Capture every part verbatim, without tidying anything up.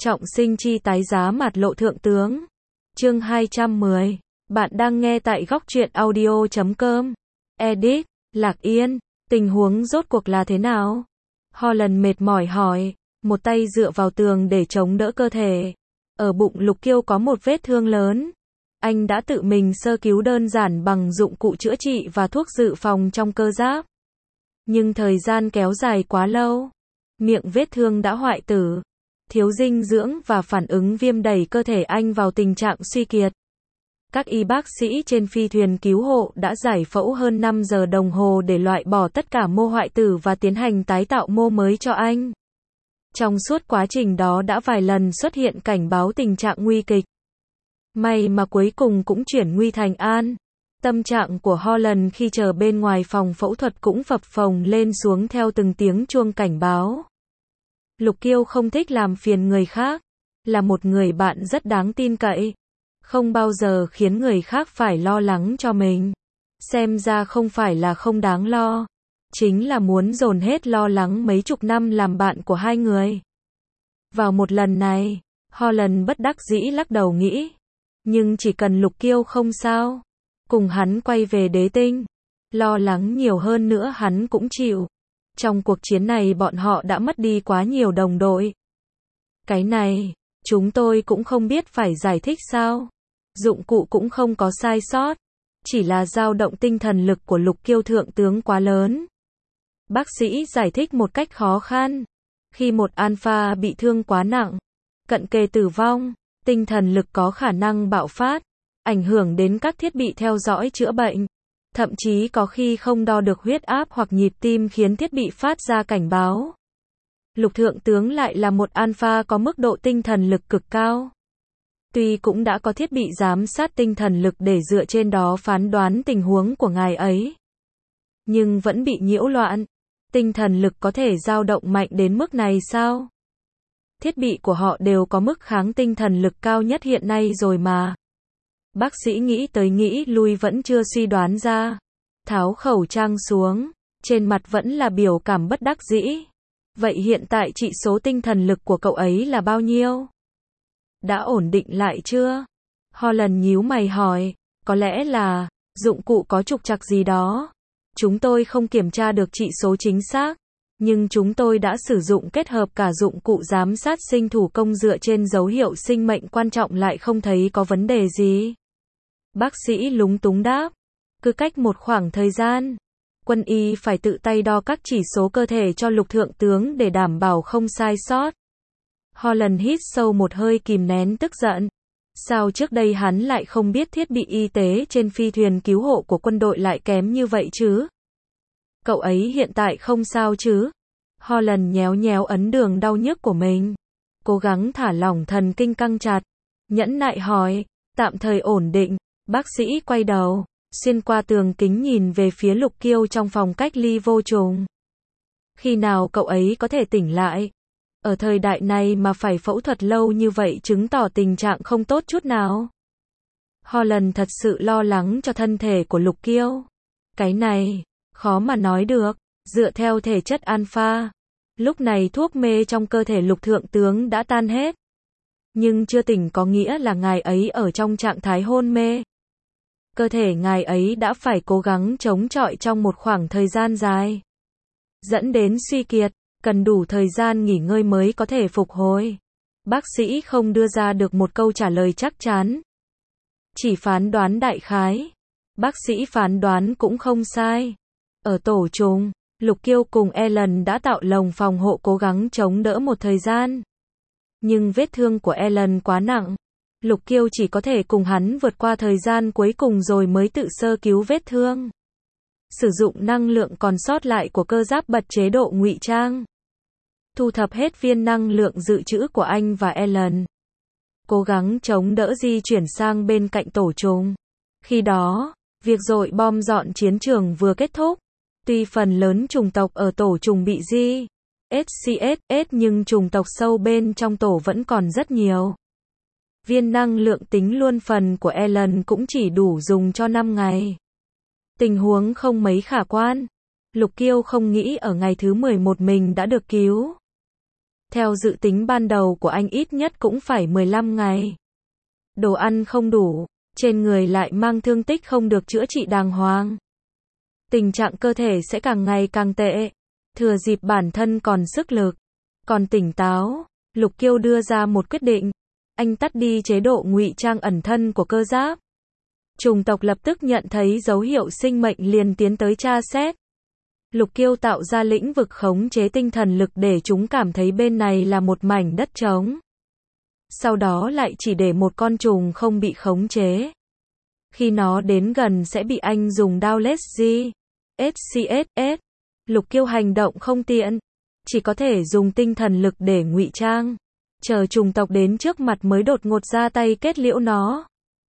Trọng sinh chi tái giá mặt lộ thượng tướng. Chương hai trăm mười. Bạn đang nghe tại góc truyện audio chấm com. Edit, Lạc Yên, tình huống rốt cuộc là thế nào? Holland mệt mỏi hỏi, một tay dựa vào tường để chống đỡ cơ thể. Ở bụng Lục Kiêu có một vết thương lớn. Anh đã tự mình sơ cứu đơn giản bằng dụng cụ chữa trị và thuốc dự phòng trong cơ giáp. Nhưng thời gian kéo dài quá lâu. Miệng vết thương đã hoại tử. Thiếu dinh dưỡng và phản ứng viêm đẩy cơ thể anh vào tình trạng suy kiệt. Các y bác sĩ trên phi thuyền cứu hộ đã giải phẫu hơn năm giờ đồng hồ để loại bỏ tất cả mô hoại tử và tiến hành tái tạo mô mới cho anh. Trong suốt quá trình đó đã vài lần xuất hiện cảnh báo tình trạng nguy kịch. May mà cuối cùng cũng chuyển nguy thành an. Tâm trạng của Holland khi chờ bên ngoài phòng phẫu thuật cũng phập phồng lên xuống theo từng tiếng chuông cảnh báo. Lục Kiêu không thích làm phiền người khác, là một người bạn rất đáng tin cậy, không bao giờ khiến người khác phải lo lắng cho mình. Xem ra không phải là không đáng lo, chính là muốn dồn hết lo lắng mấy chục năm làm bạn của hai người. Vào một lần này, Holland bất đắc dĩ lắc đầu nghĩ, nhưng chỉ cần Lục Kiêu không sao, cùng hắn quay về đế tinh, lo lắng nhiều hơn nữa hắn cũng chịu. Trong cuộc chiến này bọn họ đã mất đi quá nhiều đồng đội. Cái này, chúng tôi cũng không biết phải giải thích sao. Dụng cụ cũng không có sai sót. Chỉ là dao động tinh thần lực của Lục Kiêu thượng tướng quá lớn. Bác sĩ giải thích một cách khó khăn. Khi một alpha bị thương quá nặng, cận kề tử vong, tinh thần lực có khả năng bạo phát, ảnh hưởng đến các thiết bị theo dõi chữa bệnh. Thậm chí có khi không đo được huyết áp hoặc nhịp tim khiến thiết bị phát ra cảnh báo. Lục thượng tướng lại là một alpha có mức độ tinh thần lực cực cao. Tuy cũng đã có thiết bị giám sát tinh thần lực để dựa trên đó phán đoán tình huống của ngài ấy, nhưng vẫn bị nhiễu loạn. Tinh thần lực có thể dao động mạnh đến mức này sao? Thiết bị của họ đều có mức kháng tinh thần lực cao nhất hiện nay rồi mà. Bác sĩ nghĩ tới nghĩ lui vẫn chưa suy đoán ra. Tháo khẩu trang xuống, trên mặt vẫn là biểu cảm bất đắc dĩ. Vậy hiện tại chỉ số tinh thần lực của cậu ấy là bao nhiêu? Đã ổn định lại chưa? Holland nhíu mày hỏi, có lẽ là dụng cụ có trục trặc gì đó. Chúng tôi không kiểm tra được chỉ số chính xác, nhưng chúng tôi đã sử dụng kết hợp cả dụng cụ giám sát sinh thủ công dựa trên dấu hiệu sinh mệnh quan trọng lại không thấy có vấn đề gì. Bác sĩ lúng túng đáp, cứ cách một khoảng thời gian, quân y phải tự tay đo các chỉ số cơ thể cho Lục thượng tướng để đảm bảo không sai sót. Holland hít sâu một hơi kìm nén tức giận. Sao trước đây hắn lại không biết thiết bị y tế trên phi thuyền cứu hộ của quân đội lại kém như vậy chứ? Cậu ấy hiện tại không sao chứ? Holland nhéo nhéo ấn đường đau nhức của mình, cố gắng thả lỏng thần kinh căng chặt, nhẫn nại hỏi, tạm thời ổn định. Bác sĩ quay đầu, xuyên qua tường kính nhìn về phía Lục Kiêu trong phòng cách ly vô trùng. Khi nào cậu ấy có thể tỉnh lại? Ở thời đại này mà phải phẫu thuật lâu như vậy chứng tỏ tình trạng không tốt chút nào. Holland thật sự lo lắng cho thân thể của Lục Kiêu. Cái này, khó mà nói được, dựa theo thể chất alpha. Lúc này thuốc mê trong cơ thể Lục thượng tướng đã tan hết. Nhưng chưa tỉnh có nghĩa là ngài ấy ở trong trạng thái hôn mê. Cơ thể ngài ấy đã phải cố gắng chống chọi trong một khoảng thời gian dài, dẫn đến suy kiệt, cần đủ thời gian nghỉ ngơi mới có thể phục hồi. Bác sĩ không đưa ra được một câu trả lời chắc chắn, chỉ phán đoán đại khái. Bác sĩ phán đoán cũng không sai. Ở tổ trùng, Lục Kiêu cùng Ellen đã tạo lồng phòng hộ cố gắng chống đỡ một thời gian. Nhưng vết thương của Ellen quá nặng. Lục Kiêu chỉ có thể cùng hắn vượt qua thời gian cuối cùng rồi mới tự sơ cứu vết thương. Sử dụng năng lượng còn sót lại của cơ giáp bật chế độ ngụy trang. Thu thập hết viên năng lượng dự trữ của anh và Ellen. Cố gắng chống đỡ di chuyển sang bên cạnh tổ trùng. Khi đó, việc dội bom dọn chiến trường vừa kết thúc. Tuy phần lớn chủng tộc ở tổ trùng bị di ét xê ét nhưng chủng tộc sâu bên trong tổ vẫn còn rất nhiều. Viên năng lượng tính luôn phần của Ellen cũng chỉ đủ dùng cho năm ngày. Tình huống không mấy khả quan. Lục Kiêu không nghĩ ở ngày thứ mười một mình đã được cứu. Theo dự tính ban đầu của anh ít nhất cũng phải mười lăm ngày. Đồ ăn không đủ, trên người lại mang thương tích không được chữa trị đàng hoàng. Tình trạng cơ thể sẽ càng ngày càng tệ. Thừa dịp bản thân còn sức lực, còn tỉnh táo, Lục Kiêu đưa ra một quyết định. Anh tắt đi chế độ ngụy trang ẩn thân của cơ giáp. Chủng tộc lập tức nhận thấy dấu hiệu sinh mệnh liền tiến tới tra xét. Lục Kiêu tạo ra lĩnh vực khống chế tinh thần lực để chúng cảm thấy bên này là một mảnh đất trống. Sau đó lại chỉ để một con trùng không bị khống chế. Khi nó đến gần sẽ bị anh dùng đao laser, ét xê ét ét. Lục Kiêu hành động không tiện, chỉ có thể dùng tinh thần lực để ngụy trang, chờ chủng tộc đến trước mặt mới đột ngột ra tay kết liễu nó.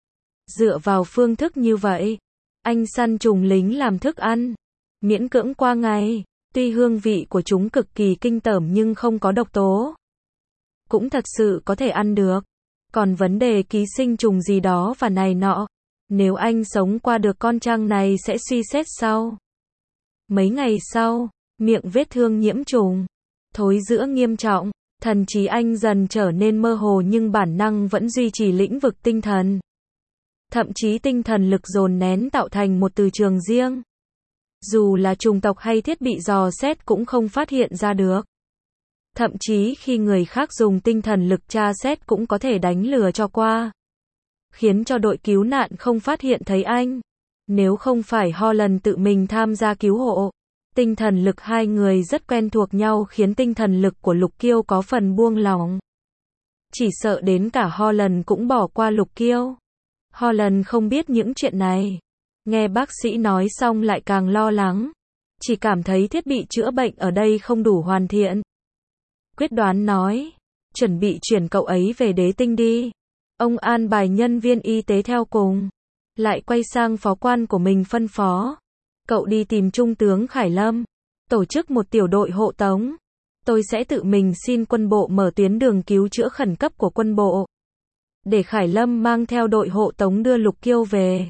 Dựa vào phương thức như vậy, anh săn trùng lính làm thức ăn, miễn cưỡng qua ngày. Tuy hương vị của chúng cực kỳ kinh tởm nhưng không có độc tố, cũng thật sự có thể ăn được. Còn vấn đề ký sinh trùng gì đó và này nọ, nếu anh sống qua được con trăng này sẽ suy xét sau. Mấy ngày sau, miệng vết thương nhiễm trùng, thối rữa nghiêm trọng, thần trí anh dần trở nên mơ hồ nhưng bản năng vẫn duy trì lĩnh vực tinh thần. Thậm chí tinh thần lực dồn nén tạo thành một từ trường riêng. Dù là chủng tộc hay thiết bị dò xét cũng không phát hiện ra được. Thậm chí khi người khác dùng tinh thần lực tra xét cũng có thể đánh lừa cho qua, khiến cho đội cứu nạn không phát hiện thấy anh. Nếu không phải Holland tự mình tham gia cứu hộ, tinh thần lực hai người rất quen thuộc nhau khiến tinh thần lực của Lục Kiêu có phần buông lỏng. Chỉ sợ đến cả Holland cũng bỏ qua Lục Kiêu. Holland không biết những chuyện này. Nghe bác sĩ nói xong lại càng lo lắng. Chỉ cảm thấy thiết bị chữa bệnh ở đây không đủ hoàn thiện. Quyết đoán nói, chuẩn bị chuyển cậu ấy về đế tinh đi. Ông an bài nhân viên y tế theo cùng. Lại quay sang phó quan của mình phân phó. Cậu đi tìm Trung tướng Khải Lâm, tổ chức một tiểu đội hộ tống. Tôi sẽ tự mình xin quân bộ mở tuyến đường cứu chữa khẩn cấp của quân bộ, để Khải Lâm mang theo đội hộ tống đưa Lục Kiêu về.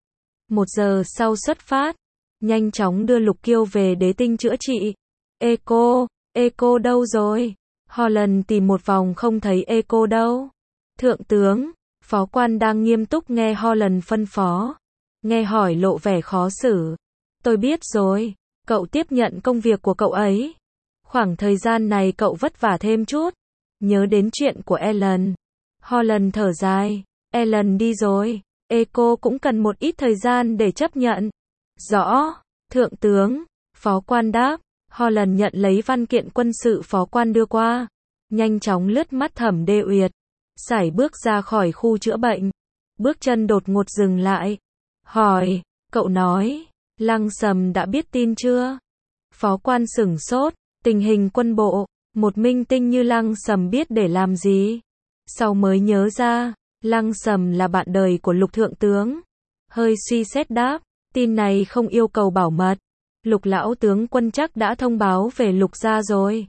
Một giờ sau xuất phát, nhanh chóng đưa Lục Kiêu về đế tinh chữa trị. Echo, Echo đâu rồi? Holland tìm một vòng không thấy Echo đâu. Thượng tướng, phó quan đang nghiêm túc nghe Holland phân phó. Nghe hỏi lộ vẻ khó xử. Tôi biết rồi, cậu tiếp nhận công việc của cậu ấy. Khoảng thời gian này cậu vất vả thêm chút. Nhớ đến chuyện của Ellen. Holland thở dài. Ellen đi rồi, Echo cũng cần một ít thời gian để chấp nhận. Rõ, thượng tướng, phó quan đáp. Holland nhận lấy văn kiện quân sự phó quan đưa qua. Nhanh chóng lướt mắt Thẩm Đê Uyệt. Sải bước ra khỏi khu chữa bệnh. Bước chân đột ngột dừng lại. Hỏi, cậu nói, Lăng Sầm đã biết tin chưa? Phó quan sửng sốt, tình hình quân bộ, một minh tinh như Lăng Sầm biết để làm gì? Sau mới nhớ ra, Lăng Sầm là bạn đời của Lục thượng tướng. Hơi suy xét đáp, tin này không yêu cầu bảo mật. Lục lão tướng quân chắc đã thông báo về Lục gia rồi.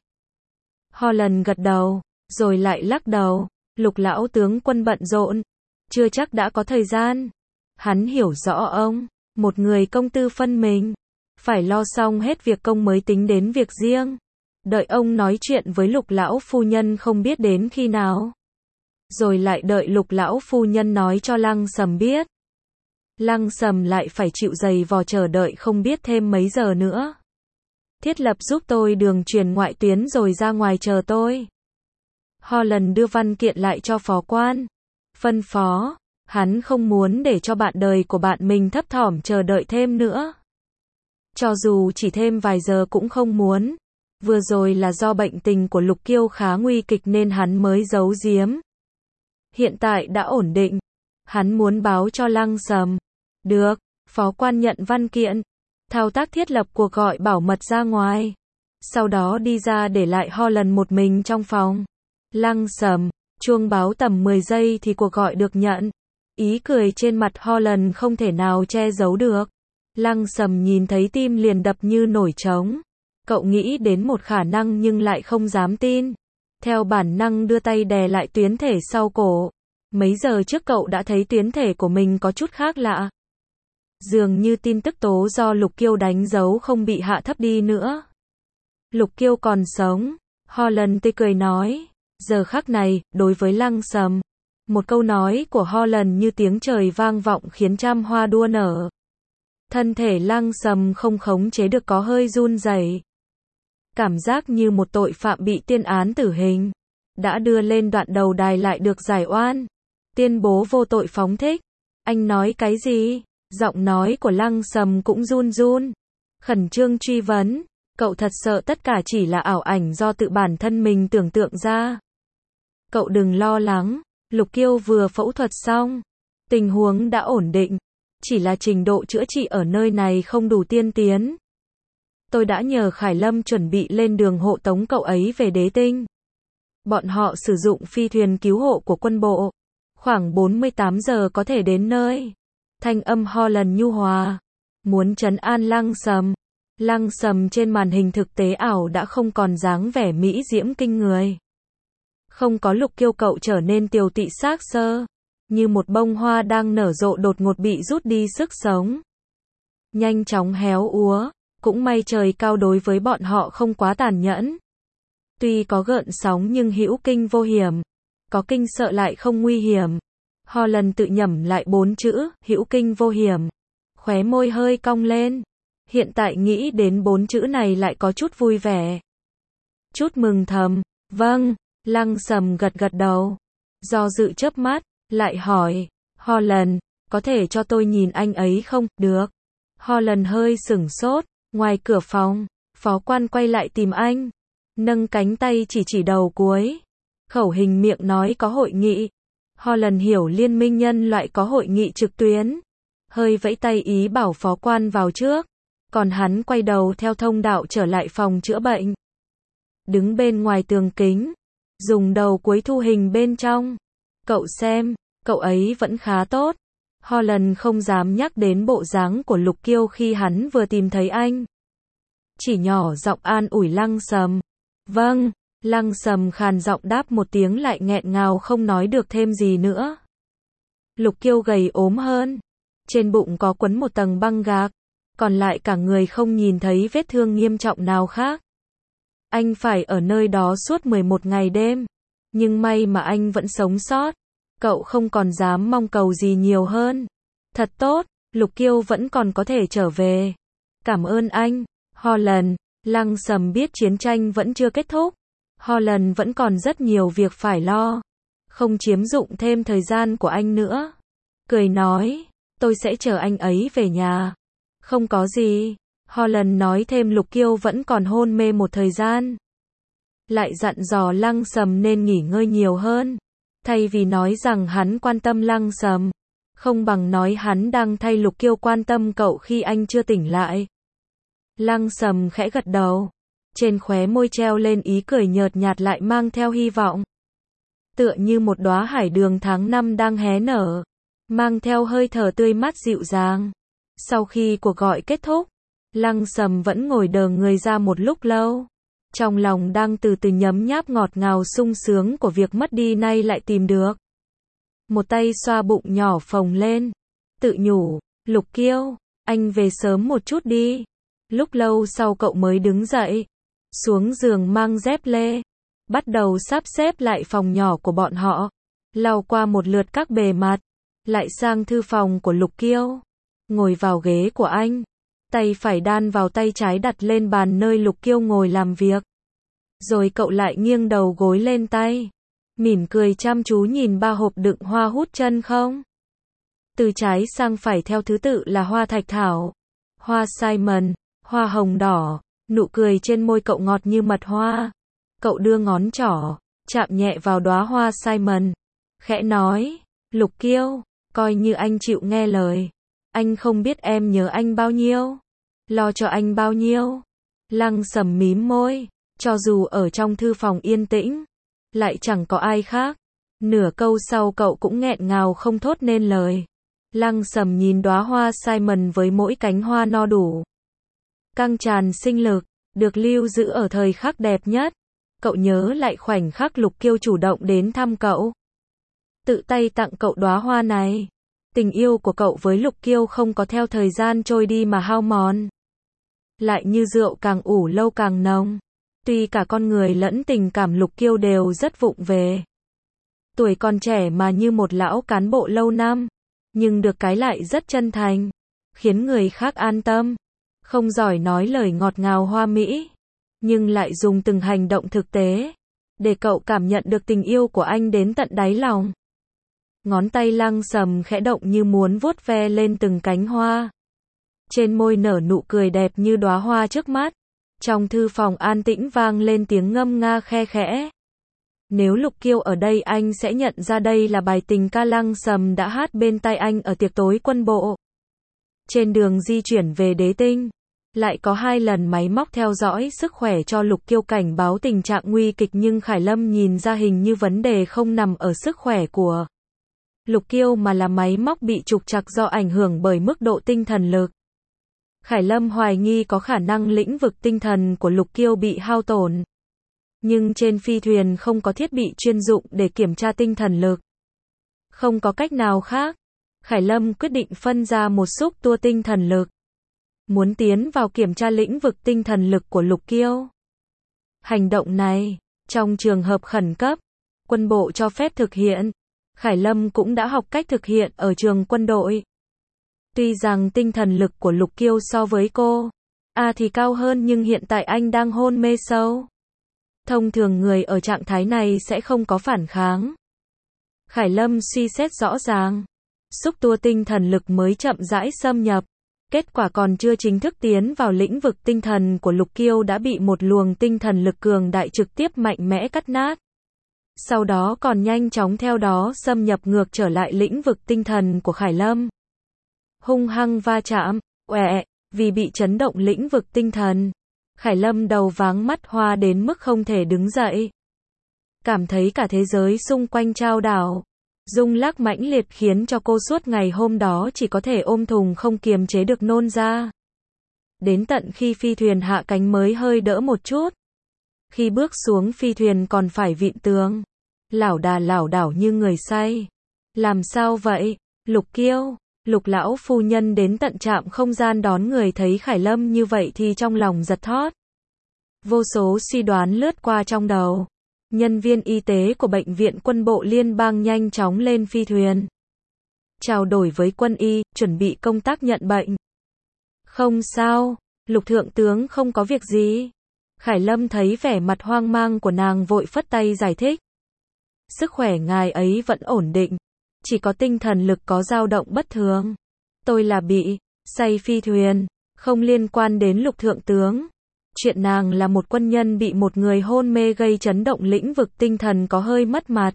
Holland gật đầu, rồi lại lắc đầu. Lục lão tướng quân bận rộn, chưa chắc đã có thời gian. Hắn hiểu rõ ông, một người công tư phân mình, phải lo xong hết việc công mới tính đến việc riêng. Đợi ông nói chuyện với Lục lão phu nhân không biết đến khi nào. Rồi lại đợi Lục lão phu nhân nói cho Lăng Sầm biết. Lăng Sầm lại phải chịu giày vò chờ đợi không biết thêm mấy giờ nữa. Thiết lập giúp tôi đường truyền ngoại tuyến rồi ra ngoài chờ tôi. Holland đưa văn kiện lại cho phó quan. Phân phó, hắn không muốn để cho bạn đời của bạn mình thấp thỏm chờ đợi thêm nữa. Cho dù chỉ thêm vài giờ cũng không muốn. Vừa rồi là do bệnh tình của Lục Kiêu khá nguy kịch nên hắn mới giấu giếm. Hiện tại đã ổn định. Hắn muốn báo cho Lăng Sầm. Được, phó quan nhận văn kiện. Thao tác thiết lập cuộc gọi bảo mật ra ngoài. Sau đó đi ra để lại Holland một mình trong phòng. Lăng Sầm, chuông báo tầm mười giây thì cuộc gọi được nhận. Ý cười trên mặt Holland không thể nào che giấu được. Lăng Sầm nhìn thấy tim liền đập như nổi trống. Cậu nghĩ đến một khả năng nhưng lại không dám tin. Theo bản năng đưa tay đè lại tuyến thể sau cổ. Mấy giờ trước cậu đã thấy tuyến thể của mình có chút khác lạ. Dường như tin tức tố do Lục Kiêu đánh dấu không bị hạ thấp đi nữa. Lục Kiêu còn sống. Holland tươi cười nói. Giờ khắc này, đối với Lăng Sầm, một câu nói của Holland như tiếng trời vang vọng khiến trăm hoa đua nở. Thân thể Lăng Sầm không khống chế được có hơi run rẩy. Cảm giác như một tội phạm bị tuyên án tử hình. Đã đưa lên đoạn đầu đài lại được giải oan. Tuyên bố vô tội phóng thích. Anh nói cái gì? Giọng nói của Lăng Sầm cũng run run. Khẩn trương truy vấn. Cậu thật sợ tất cả chỉ là ảo ảnh do tự bản thân mình tưởng tượng ra. Cậu đừng lo lắng. Lục Kiêu vừa phẫu thuật xong. Tình huống đã ổn định. Chỉ là trình độ chữa trị ở nơi này không đủ tiên tiến. Tôi đã nhờ Khải Lâm chuẩn bị lên đường hộ tống cậu ấy về Đế Tinh. Bọn họ sử dụng phi thuyền cứu hộ của quân bộ. Khoảng bốn mươi tám giờ có thể đến nơi. Thanh âm Holland nhu hòa. Muốn trấn an Lăng Sầm. Lăng Sầm trên màn hình thực tế ảo đã không còn dáng vẻ mỹ diễm kinh người. Không có Lục Kiêu, cậu trở nên tiều tụy xác xơ. Như một bông hoa đang nở rộ đột ngột bị rút đi sức sống. Nhanh chóng héo úa. Cũng may trời cao đối với bọn họ không quá tàn nhẫn. Tuy có gợn sóng nhưng hữu kinh vô hiểm. Có kinh sợ lại không nguy hiểm. Holland tự nhẩm lại bốn chữ, hữu kinh vô hiểm. Khóe môi hơi cong lên. Hiện tại nghĩ đến bốn chữ này lại có chút vui vẻ. Chút mừng thầm. Vâng, Lăng Sầm gật gật đầu. Do dự chớp mắt, lại hỏi. Holland, có thể cho tôi nhìn anh ấy không? Được. Holland hơi sửng sốt. Ngoài cửa phòng, phó quan quay lại tìm anh. Nâng cánh tay chỉ chỉ đầu cuối. Khẩu hình miệng nói có hội nghị. Holland hiểu Liên minh nhân loại có hội nghị trực tuyến. Hơi vẫy tay ý bảo phó quan vào trước. Còn hắn quay đầu theo thông đạo trở lại phòng chữa bệnh. Đứng bên ngoài tường kính. Dùng đầu cuối thu hình bên trong. Cậu xem, cậu ấy vẫn khá tốt. Holland không dám nhắc đến bộ dáng của Lục Kiêu khi hắn vừa tìm thấy anh. Chỉ nhỏ giọng an ủi Lăng Sầm. Vâng, Lăng Sầm khàn giọng đáp một tiếng lại nghẹn ngào không nói được thêm gì nữa. Lục Kiêu gầy ốm hơn. Trên bụng có quấn một tầng băng gạc. Còn lại cả người không nhìn thấy vết thương nghiêm trọng nào khác. Anh phải ở nơi đó suốt mười một ngày đêm. Nhưng may mà anh vẫn sống sót. Cậu không còn dám mong cầu gì nhiều hơn. Thật tốt, Lục Kiêu vẫn còn có thể trở về. Cảm ơn anh, Holland. Lăng Sầm biết chiến tranh vẫn chưa kết thúc. Holland vẫn còn rất nhiều việc phải lo. Không chiếm dụng thêm thời gian của anh nữa. Cười nói, tôi sẽ chờ anh ấy về nhà. Không có gì. Holland nói thêm Lục Kiêu vẫn còn hôn mê một thời gian. Lại dặn dò Lăng Sầm nên nghỉ ngơi nhiều hơn. Thay vì nói rằng hắn quan tâm Lăng Sầm, không bằng nói hắn đang thay Lục Kiêu quan tâm cậu khi anh chưa tỉnh lại. Lăng Sầm khẽ gật đầu. Trên khóe môi treo lên ý cười nhợt nhạt lại mang theo hy vọng. Tựa như một đóa hải đường tháng năm đang hé nở. Mang theo hơi thở tươi mát dịu dàng. Sau khi cuộc gọi kết thúc, Lăng Sầm vẫn ngồi đờ người ra một lúc lâu. Trong lòng đang từ từ nhấm nháp ngọt ngào sung sướng của việc mất đi nay lại tìm được. Một tay xoa bụng nhỏ phồng lên. Tự nhủ, Lục Kiêu, anh về sớm một chút đi. Lúc lâu sau cậu mới đứng dậy. Xuống giường mang dép lê. Bắt đầu sắp xếp lại phòng nhỏ của bọn họ. Lau qua một lượt các bề mặt. Lại sang thư phòng của Lục Kiêu. Ngồi vào ghế của anh. Tay phải đan vào tay trái đặt lên bàn nơi Lục Kiêu ngồi làm việc. Rồi cậu lại nghiêng đầu gối lên tay. Mỉm cười chăm chú nhìn ba hộp đựng hoa hút chân không. Từ trái sang phải theo thứ tự là hoa thạch thảo, hoa Simon, hoa hồng đỏ. Nụ cười trên môi cậu ngọt như mật hoa. Cậu đưa ngón trỏ, chạm nhẹ vào đóa hoa Simon. Khẽ nói, Lục Kiêu, coi như anh chịu nghe lời. Anh không biết em nhớ anh bao nhiêu. Lo cho anh bao nhiêu. Lăng Sầm mím môi. Cho dù ở trong thư phòng yên tĩnh, lại chẳng có ai khác. Nửa câu sau cậu cũng nghẹn ngào không thốt nên lời. Lăng Sầm nhìn đóa hoa Simon với mỗi cánh hoa no đủ. Căng tràn sinh lực, được lưu giữ ở thời khắc đẹp nhất. Cậu nhớ lại khoảnh khắc Lục Kiêu chủ động đến thăm cậu. Tự tay tặng cậu đóa hoa này. Tình yêu của cậu với Lục Kiêu không có theo thời gian trôi đi mà hao mòn. Lại như rượu càng ủ lâu càng nồng. Tuy cả con người lẫn tình cảm Lục Kiêu đều rất vụng về. Tuổi còn trẻ mà như một lão cán bộ lâu năm, nhưng được cái lại rất chân thành, khiến người khác an tâm. Không giỏi nói lời ngọt ngào hoa mỹ, nhưng lại dùng từng hành động thực tế để cậu cảm nhận được tình yêu của anh đến tận đáy lòng. Ngón tay Lăng Sầm khẽ động như muốn vuốt ve lên từng cánh hoa. Trên môi nở nụ cười đẹp như đóa hoa trước mắt. Trong thư phòng an tĩnh vang lên tiếng ngâm nga khe khẽ. Nếu Lục Kiêu ở đây anh sẽ nhận ra đây là bài tình ca Lăng Sầm đã hát bên tai anh ở tiệc tối quân bộ. Trên đường di chuyển về Đế Tinh, lại có hai lần máy móc theo dõi sức khỏe cho Lục Kiêu cảnh báo tình trạng nguy kịch, nhưng Khải Lâm nhìn ra hình như vấn đề không nằm ở sức khỏe của Lục Kiêu mà là máy móc bị trục trặc do ảnh hưởng bởi mức độ tinh thần lực. Khải Lâm hoài nghi có khả năng lĩnh vực tinh thần của Lục Kiêu bị hao tổn. Nhưng trên phi thuyền không có thiết bị chuyên dụng để kiểm tra tinh thần lực. Không có cách nào khác, Khải Lâm quyết định phân ra một xúc tua tinh thần lực. Muốn tiến vào kiểm tra lĩnh vực tinh thần lực của Lục Kiêu. Hành động này, trong trường hợp khẩn cấp, quân bộ cho phép thực hiện. Khải Lâm cũng đã học cách thực hiện ở trường quân đội. Tuy rằng tinh thần lực của Lục Kiêu so với cô A thì cao hơn, nhưng hiện tại anh đang hôn mê sâu. Thông thường người ở trạng thái này sẽ không có phản kháng. Khải Lâm suy xét rõ ràng. Xúc tua tinh thần lực mới chậm rãi xâm nhập. Kết quả còn chưa chính thức tiến vào lĩnh vực tinh thần của Lục Kiêu đã bị một luồng tinh thần lực cường đại trực tiếp mạnh mẽ cắt nát. Sau đó còn nhanh chóng theo đó xâm nhập ngược trở lại lĩnh vực tinh thần của Khải Lâm. Hung hăng va chạm, oẹ, vì bị chấn động lĩnh vực tinh thần. Khải Lâm đầu váng mắt hoa đến mức không thể đứng dậy. Cảm thấy cả thế giới xung quanh chao đảo. Rung lắc mãnh liệt khiến cho cô suốt ngày hôm đó chỉ có thể ôm thùng không kiềm chế được nôn ra. Đến tận khi phi thuyền hạ cánh mới hơi đỡ một chút. Khi bước xuống phi thuyền còn phải vịn tường. Lảo đà lảo đảo như người say. Làm sao vậy? Lục Kiêu, Lục lão phu nhân đến tận trạm không gian đón người thấy Khải Lâm như vậy thì trong lòng giật thót. Vô số suy đoán lướt qua trong đầu. Nhân viên y tế của bệnh viện quân bộ liên bang nhanh chóng lên phi thuyền. Trao đổi với quân y, chuẩn bị công tác nhận bệnh. Không sao, Lục thượng tướng không có việc gì. Khải Lâm thấy vẻ mặt hoang mang của nàng vội phất tay giải thích. Sức khỏe ngài ấy vẫn ổn định. Chỉ có tinh thần lực có dao động bất thường. Tôi là bị say phi thuyền, không liên quan đến Lục thượng tướng. Chuyện nàng là một quân nhân bị một người hôn mê gây chấn động lĩnh vực tinh thần có hơi mất mặt.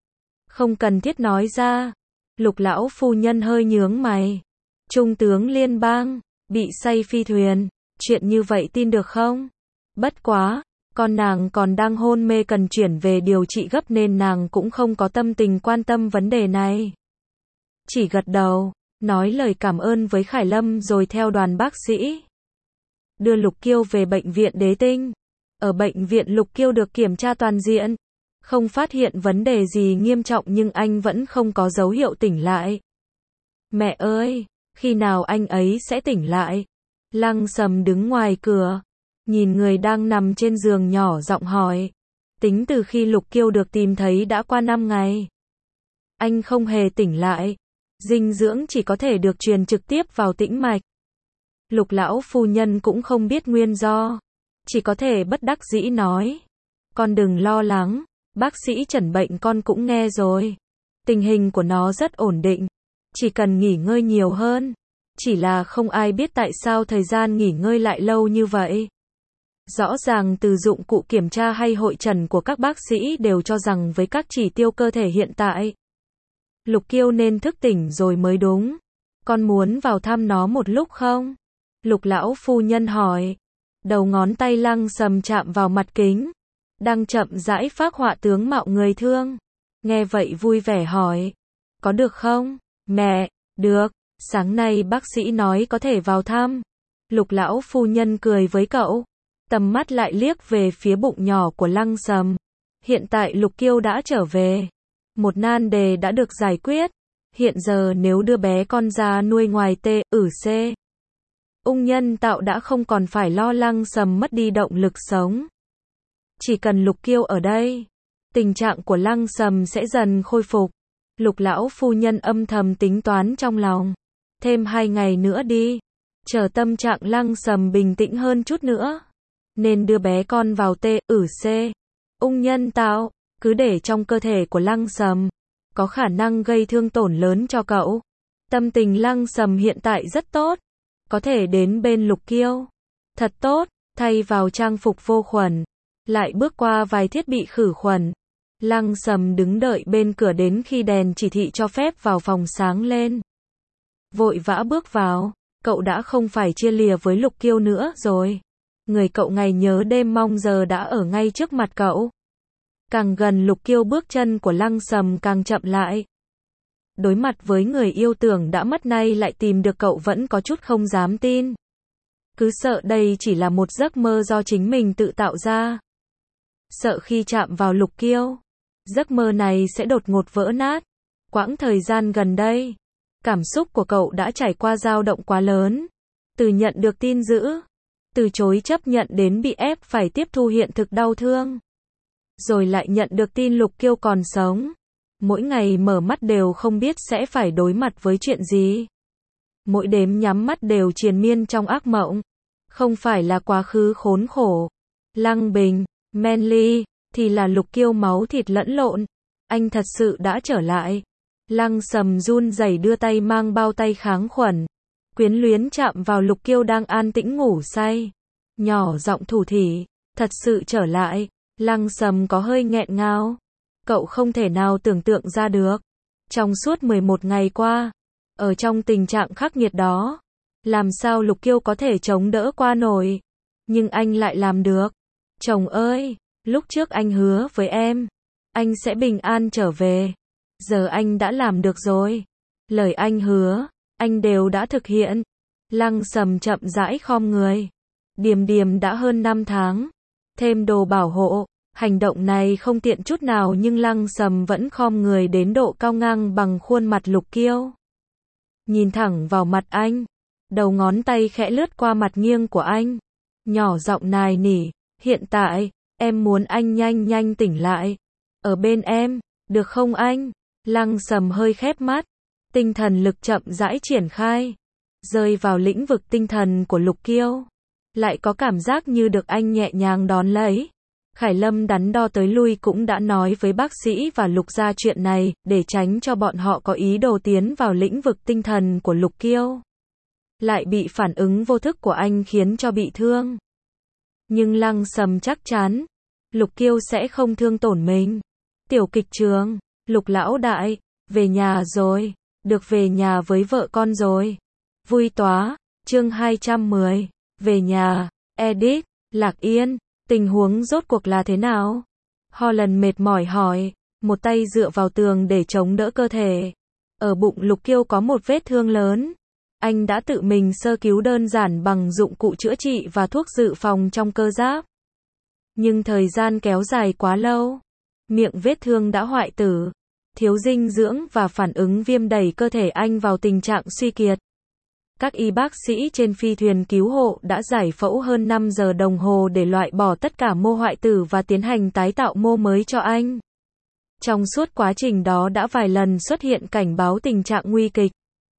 Không cần thiết nói ra. Lục lão phu nhân hơi nhướng mày. Trung tướng liên bang, bị say phi thuyền. Chuyện như vậy tin được không? Bất quá, con nàng còn đang hôn mê cần chuyển về điều trị gấp nên nàng cũng không có tâm tình quan tâm vấn đề này. Chỉ gật đầu, nói lời cảm ơn với Khải Lâm rồi theo đoàn bác sĩ. Đưa Lục Kiêu về bệnh viện Đế Tinh. Ở bệnh viện Lục Kiêu được kiểm tra toàn diện. Không phát hiện vấn đề gì nghiêm trọng nhưng anh vẫn không có dấu hiệu tỉnh lại. Mẹ ơi, khi nào anh ấy sẽ tỉnh lại? Lăng Sầm đứng ngoài cửa. Nhìn người đang nằm trên giường nhỏ giọng hỏi. Tính từ khi Lục Kiêu được tìm thấy đã qua năm ngày. Anh không hề tỉnh lại. Dinh dưỡng chỉ có thể được truyền trực tiếp vào tĩnh mạch. Lục lão phu nhân cũng không biết nguyên do. Chỉ có thể bất đắc dĩ nói. Con đừng lo lắng. Bác sĩ chẩn bệnh con cũng nghe rồi. Tình hình của nó rất ổn định. Chỉ cần nghỉ ngơi nhiều hơn. Chỉ là không ai biết tại sao thời gian nghỉ ngơi lại lâu như vậy. Rõ ràng từ dụng cụ kiểm tra hay hội trần của các bác sĩ đều cho rằng với các chỉ tiêu cơ thể hiện tại, Lục Kiêu nên thức tỉnh rồi mới đúng. Con muốn vào thăm nó một lúc không? Lục lão phu nhân hỏi. Đầu ngón tay Lăng Sầm chạm vào mặt kính. Đang chậm rãi phác họa tướng mạo người thương. Nghe vậy vui vẻ hỏi. Có được không? Mẹ, được. Sáng nay bác sĩ nói có thể vào thăm. Lục lão phu nhân cười với cậu. Tầm mắt lại liếc về phía bụng nhỏ của Lăng Sầm. Hiện tại Lục Kiêu đã trở về. Một nan đề đã được giải quyết. Hiện giờ nếu đưa bé con ra nuôi ngoài T, ử C. Ung nhân tạo đã không còn phải lo Lăng Sầm mất đi động lực sống. Chỉ cần Lục Kiêu ở đây, tình trạng của Lăng Sầm sẽ dần khôi phục. Lục lão phu nhân âm thầm tính toán trong lòng. Thêm hai ngày nữa đi. Chờ tâm trạng Lăng Sầm bình tĩnh hơn chút nữa. Nên đưa bé con vào T, ử C. Ung nhân tạo. Cứ để trong cơ thể của Lăng Sầm. Có khả năng gây thương tổn lớn cho cậu. Tâm tình Lăng Sầm hiện tại rất tốt. Có thể đến bên Lục Kiêu. Thật tốt. Thay vào trang phục vô khuẩn. Lại bước qua vài thiết bị khử khuẩn. Lăng Sầm đứng đợi bên cửa đến khi đèn chỉ thị cho phép vào phòng sáng lên. Vội vã bước vào, cậu đã không phải chia lìa với Lục Kiêu nữa rồi. Người cậu ngày nhớ đêm mong giờ đã ở ngay trước mặt cậu. Càng gần Lục Kiêu, bước chân của Lăng Sầm càng chậm lại. Đối mặt với người yêu tưởng đã mất nay lại tìm được cậu vẫn có chút không dám tin. Cứ sợ đây chỉ là một giấc mơ do chính mình tự tạo ra. Sợ khi chạm vào Lục Kiêu, giấc mơ này sẽ đột ngột vỡ nát. Quãng thời gian gần đây, cảm xúc của cậu đã trải qua dao động quá lớn. Từ nhận được tin dữ, từ chối chấp nhận đến bị ép phải tiếp thu hiện thực đau thương. Rồi lại nhận được tin Lục Kiêu còn sống. Mỗi ngày mở mắt đều không biết sẽ phải đối mặt với chuyện gì. Mỗi đêm nhắm mắt đều triền miên trong ác mộng. Không phải là quá khứ khốn khổ. Lăng Bình, Manly, thì là Lục Kiêu máu thịt lẫn lộn. Anh thật sự đã trở lại. Lăng Sầm run rẩy đưa tay mang bao tay kháng khuẩn. Quyến luyến chạm vào Lục Kiêu đang an tĩnh ngủ say. Nhỏ giọng thủ thỉ, thật sự trở lại. Lăng Sầm có hơi nghẹn ngào. Cậu không thể nào tưởng tượng ra được. Trong suốt mười một ngày qua, ở trong tình trạng khắc nghiệt đó, làm sao Lục Kiêu có thể chống đỡ qua nổi. Nhưng anh lại làm được. Chồng ơi, lúc trước anh hứa với em, anh sẽ bình an trở về. Giờ anh đã làm được rồi. Lời anh hứa, anh đều đã thực hiện. Lăng Sầm chậm rãi khom người. Điềm điềm đã hơn năm tháng. Thêm đồ bảo hộ. Hành động này không tiện chút nào nhưng Lăng Sầm vẫn khom người đến độ cao ngang bằng khuôn mặt Lục Kiêu. Nhìn thẳng vào mặt anh. Đầu ngón tay khẽ lướt qua mặt nghiêng của anh. Nhỏ giọng nài nỉ. Hiện tại, em muốn anh nhanh nhanh tỉnh lại. Ở bên em, được không anh? Lăng Sầm hơi khép mắt. Tinh thần lực chậm rãi triển khai. Rơi vào lĩnh vực tinh thần của Lục Kiêu. Lại có cảm giác như được anh nhẹ nhàng đón lấy. Khải Lâm đắn đo tới lui cũng đã nói với bác sĩ và Lục gia chuyện này, để tránh cho bọn họ có ý đồ tiến vào lĩnh vực tinh thần của Lục Kiêu. Lại bị phản ứng vô thức của anh khiến cho bị thương. Nhưng Lăng Sầm chắc chắn, Lục Kiêu sẽ không thương tổn mình. Tiểu kịch trường, Lục lão đại, về nhà rồi, được về nhà với vợ con rồi. Vui tóa, chương hai trăm mười, về nhà, edit, Lạc Yên, tình huống rốt cuộc là thế nào? Holland mệt mỏi hỏi, một tay dựa vào tường để chống đỡ cơ thể. Ở bụng Lục Kiêu có một vết thương lớn. Anh đã tự mình sơ cứu đơn giản bằng dụng cụ chữa trị và thuốc dự phòng trong cơ giáp. Nhưng thời gian kéo dài quá lâu. Miệng vết thương đã hoại tử. Thiếu dinh dưỡng và phản ứng viêm đẩy cơ thể anh vào tình trạng suy kiệt. Các y bác sĩ trên phi thuyền cứu hộ đã giải phẫu hơn năm giờ đồng hồ để loại bỏ tất cả mô hoại tử và tiến hành tái tạo mô mới cho anh. Trong suốt quá trình đó đã vài lần xuất hiện cảnh báo tình trạng nguy kịch.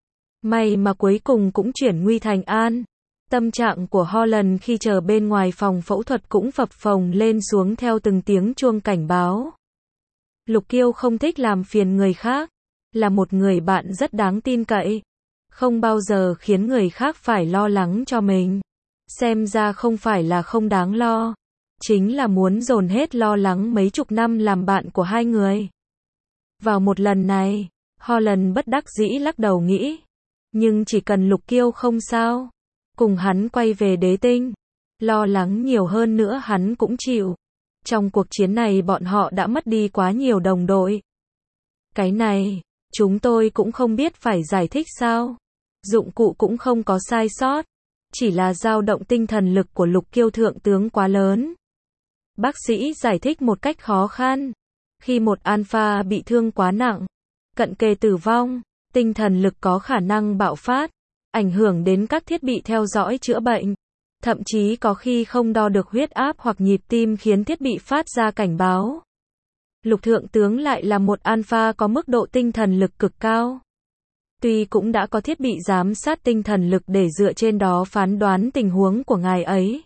May mà cuối cùng cũng chuyển nguy thành an. Tâm trạng của Holland khi chờ bên ngoài phòng phẫu thuật cũng phập phồng lên xuống theo từng tiếng chuông cảnh báo. Lục Kiêu không thích làm phiền người khác, là một người bạn rất đáng tin cậy. Không bao giờ khiến người khác phải lo lắng cho mình. Xem ra không phải là không đáng lo. Chính là muốn dồn hết lo lắng mấy chục năm làm bạn của hai người. Vào một lần này, Holland bất đắc dĩ lắc đầu nghĩ. Nhưng chỉ cần Lục Kiêu không sao. Cùng hắn quay về đế tinh. Lo lắng nhiều hơn nữa hắn cũng chịu. Trong cuộc chiến này bọn họ đã mất đi quá nhiều đồng đội. Cái này, chúng tôi cũng không biết phải giải thích sao. Dụng cụ cũng không có sai sót. Chỉ là dao động tinh thần lực của Lục Kiêu thượng tướng quá lớn. Bác sĩ giải thích một cách khó khăn. Khi một alpha bị thương quá nặng, cận kề tử vong, tinh thần lực có khả năng bạo phát, ảnh hưởng đến các thiết bị theo dõi chữa bệnh. Thậm chí có khi không đo được huyết áp hoặc nhịp tim khiến thiết bị phát ra cảnh báo. Lục thượng tướng lại là một alpha có mức độ tinh thần lực cực cao. Tuy cũng đã có thiết bị giám sát tinh thần lực để dựa trên đó phán đoán tình huống của ngài ấy,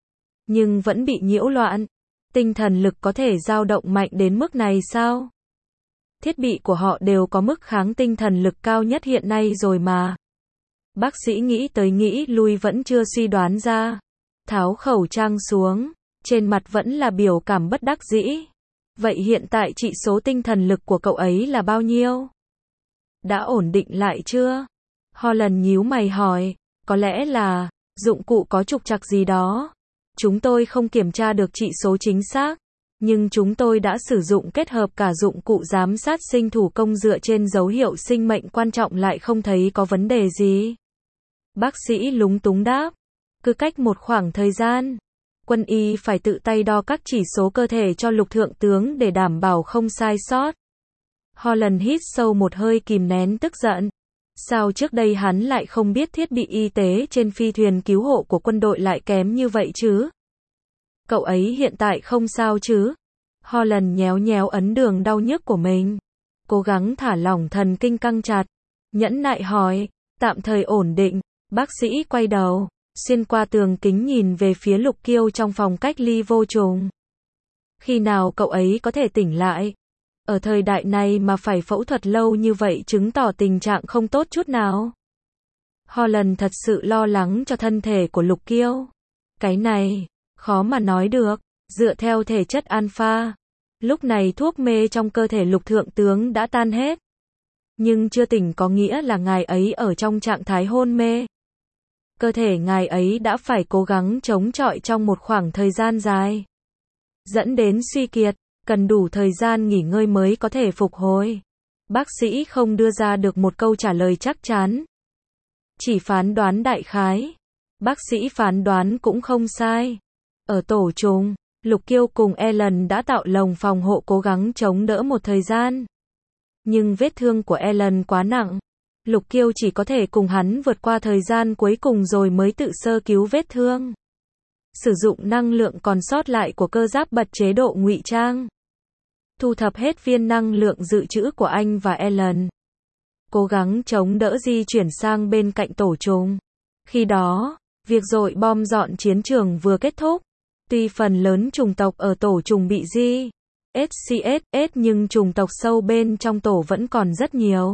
nhưng vẫn bị nhiễu loạn. Tinh thần lực có thể dao động mạnh đến mức này sao? Thiết bị của họ đều có mức kháng tinh thần lực cao nhất hiện nay rồi mà. Bác sĩ nghĩ tới nghĩ lui vẫn chưa suy đoán ra. Tháo khẩu trang xuống, trên mặt vẫn là biểu cảm bất đắc dĩ. Vậy hiện tại trị số tinh thần lực của cậu ấy là bao nhiêu? Đã ổn định lại chưa? Holland nhíu mày hỏi, có lẽ là dụng cụ có trục trặc gì đó. Chúng tôi không kiểm tra được trị số chính xác, nhưng chúng tôi đã sử dụng kết hợp cả dụng cụ giám sát sinh thủ công dựa trên dấu hiệu sinh mệnh quan trọng lại không thấy có vấn đề gì. Bác sĩ lúng túng đáp, cứ cách một khoảng thời gian, quân y phải tự tay đo các chỉ số cơ thể cho lục thượng tướng để đảm bảo không sai sót. Holland hít sâu một hơi kìm nén tức giận. Sao trước đây hắn lại không biết thiết bị y tế trên phi thuyền cứu hộ của quân đội lại kém như vậy chứ? Cậu ấy hiện tại không sao chứ? Holland nhéo nhéo ấn đường đau nhức của mình, cố gắng thả lỏng thần kinh căng chặt, nhẫn nại hỏi, tạm thời ổn định. Bác sĩ quay đầu, xuyên qua tường kính nhìn về phía Lục Kiêu trong phòng cách ly vô trùng. Khi nào cậu ấy có thể tỉnh lại? Ở thời đại này mà phải phẫu thuật lâu như vậy chứng tỏ tình trạng không tốt chút nào. Holland thật sự lo lắng cho thân thể của Lục Kiêu. Cái này, khó mà nói được, dựa theo thể chất alpha. Lúc này thuốc mê trong cơ thể Lục thượng tướng đã tan hết. Nhưng chưa tỉnh có nghĩa là ngài ấy ở trong trạng thái hôn mê. Cơ thể ngài ấy đã phải cố gắng chống chọi trong một khoảng thời gian dài, dẫn đến suy kiệt, cần đủ thời gian nghỉ ngơi mới có thể phục hồi. Bác sĩ không đưa ra được một câu trả lời chắc chắn, chỉ phán đoán đại khái. Bác sĩ phán đoán cũng không sai. Ở tổ trùng, Lục Kiêu cùng Ellen đã tạo lồng phòng hộ cố gắng chống đỡ một thời gian. Nhưng vết thương của Ellen quá nặng. Lục Kiêu chỉ có thể cùng hắn vượt qua thời gian cuối cùng rồi mới tự sơ cứu vết thương. Sử dụng năng lượng còn sót lại của cơ giáp bật chế độ ngụy trang. Thu thập hết viên năng lượng dự trữ của anh và Ellen. Cố gắng chống đỡ di chuyển sang bên cạnh tổ trùng. Khi đó, việc dội bom dọn chiến trường vừa kết thúc. Tuy phần lớn chủng tộc ở tổ trùng bị di ét nhưng chủng tộc sâu bên trong tổ vẫn còn rất nhiều.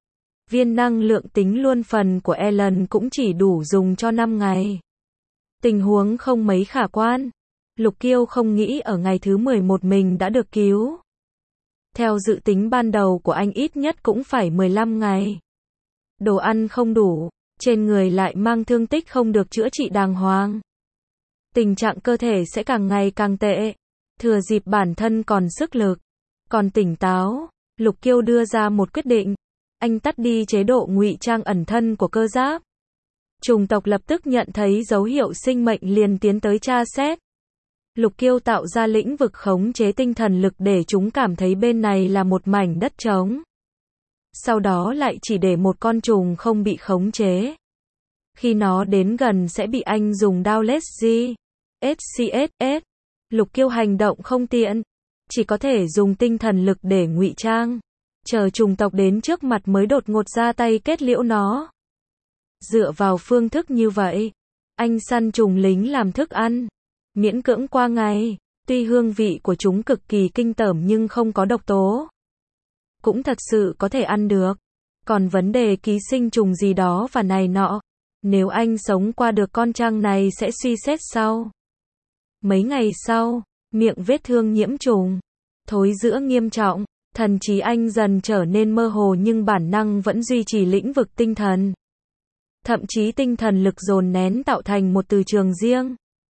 Viên năng lượng tính luôn phần của Ellen cũng chỉ đủ dùng cho năm ngày. Tình huống không mấy khả quan. Lục Kiêu không nghĩ ở ngày thứ mười một mình đã được cứu. Theo dự tính ban đầu của anh ít nhất cũng phải mười lăm ngày. Đồ ăn không đủ, trên người lại mang thương tích không được chữa trị đàng hoàng. Tình trạng cơ thể sẽ càng ngày càng tệ. Thừa dịp bản thân còn sức lực, còn tỉnh táo, Lục Kiêu đưa ra một quyết định. Anh tắt đi chế độ ngụy trang ẩn thân của cơ giáp. Chủng tộc lập tức nhận thấy dấu hiệu sinh mệnh liền tiến tới tra xét. Lục Kiêu tạo ra lĩnh vực khống chế tinh thần lực để chúng cảm thấy bên này là một mảnh đất trống. Sau đó lại chỉ để một con trùng không bị khống chế. Khi nó đến gần sẽ bị anh dùng đao laser ét xê ét ét. Lục Kiêu hành động không tiện, chỉ có thể dùng tinh thần lực để ngụy trang. Chờ chủng tộc đến trước mặt mới đột ngột ra tay kết liễu nó. Dựa vào phương thức như vậy, anh săn trùng lính làm thức ăn, miễn cưỡng qua ngày. Tuy hương vị của chúng cực kỳ kinh tởm nhưng không có độc tố, cũng thật sự có thể ăn được. Còn vấn đề ký sinh trùng gì đó và này nọ, nếu anh sống qua được con trăng này sẽ suy xét sau. Mấy ngày sau, miệng vết thương nhiễm trùng, thối rữa nghiêm trọng. Thần trí anh dần trở nên mơ hồ nhưng bản năng vẫn duy trì lĩnh vực tinh thần. Thậm chí tinh thần lực dồn nén tạo thành một từ trường riêng.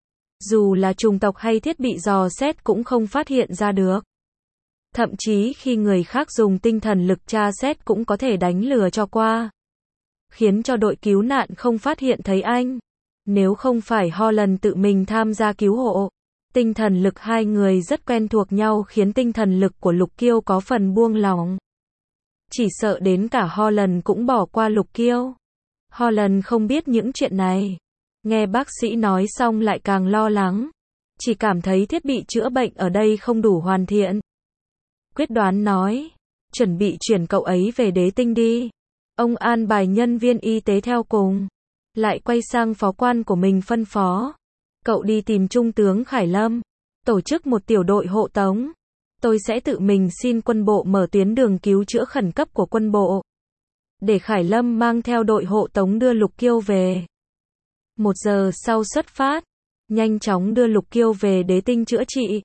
Dù là chủng tộc hay thiết bị dò xét cũng không phát hiện ra được. Thậm chí khi người khác dùng tinh thần lực tra xét cũng có thể đánh lừa cho qua. Khiến cho đội cứu nạn không phát hiện thấy anh. Nếu không phải Holland tự mình tham gia cứu hộ. Tinh thần lực hai người rất quen thuộc nhau khiến tinh thần lực của Lục Kiêu có phần buông lỏng. Chỉ sợ đến cả Holland cũng bỏ qua Lục Kiêu. Holland không biết những chuyện này. Nghe bác sĩ nói xong lại càng lo lắng. Chỉ cảm thấy thiết bị chữa bệnh ở đây không đủ hoàn thiện. Quyết đoán nói, chuẩn bị chuyển cậu ấy về Đế Tinh đi. Ông an bài nhân viên y tế theo cùng. Lại quay sang phó quan của mình phân phó. Cậu đi tìm Trung tướng Khải Lâm. Tổ chức một tiểu đội hộ tống. Tôi sẽ tự mình xin quân bộ mở tuyến đường cứu chữa khẩn cấp của quân bộ. Để Khải Lâm mang theo đội hộ tống đưa Lục Kiêu về. Một giờ sau xuất phát. Nhanh chóng đưa Lục Kiêu về Đế Tinh chữa trị.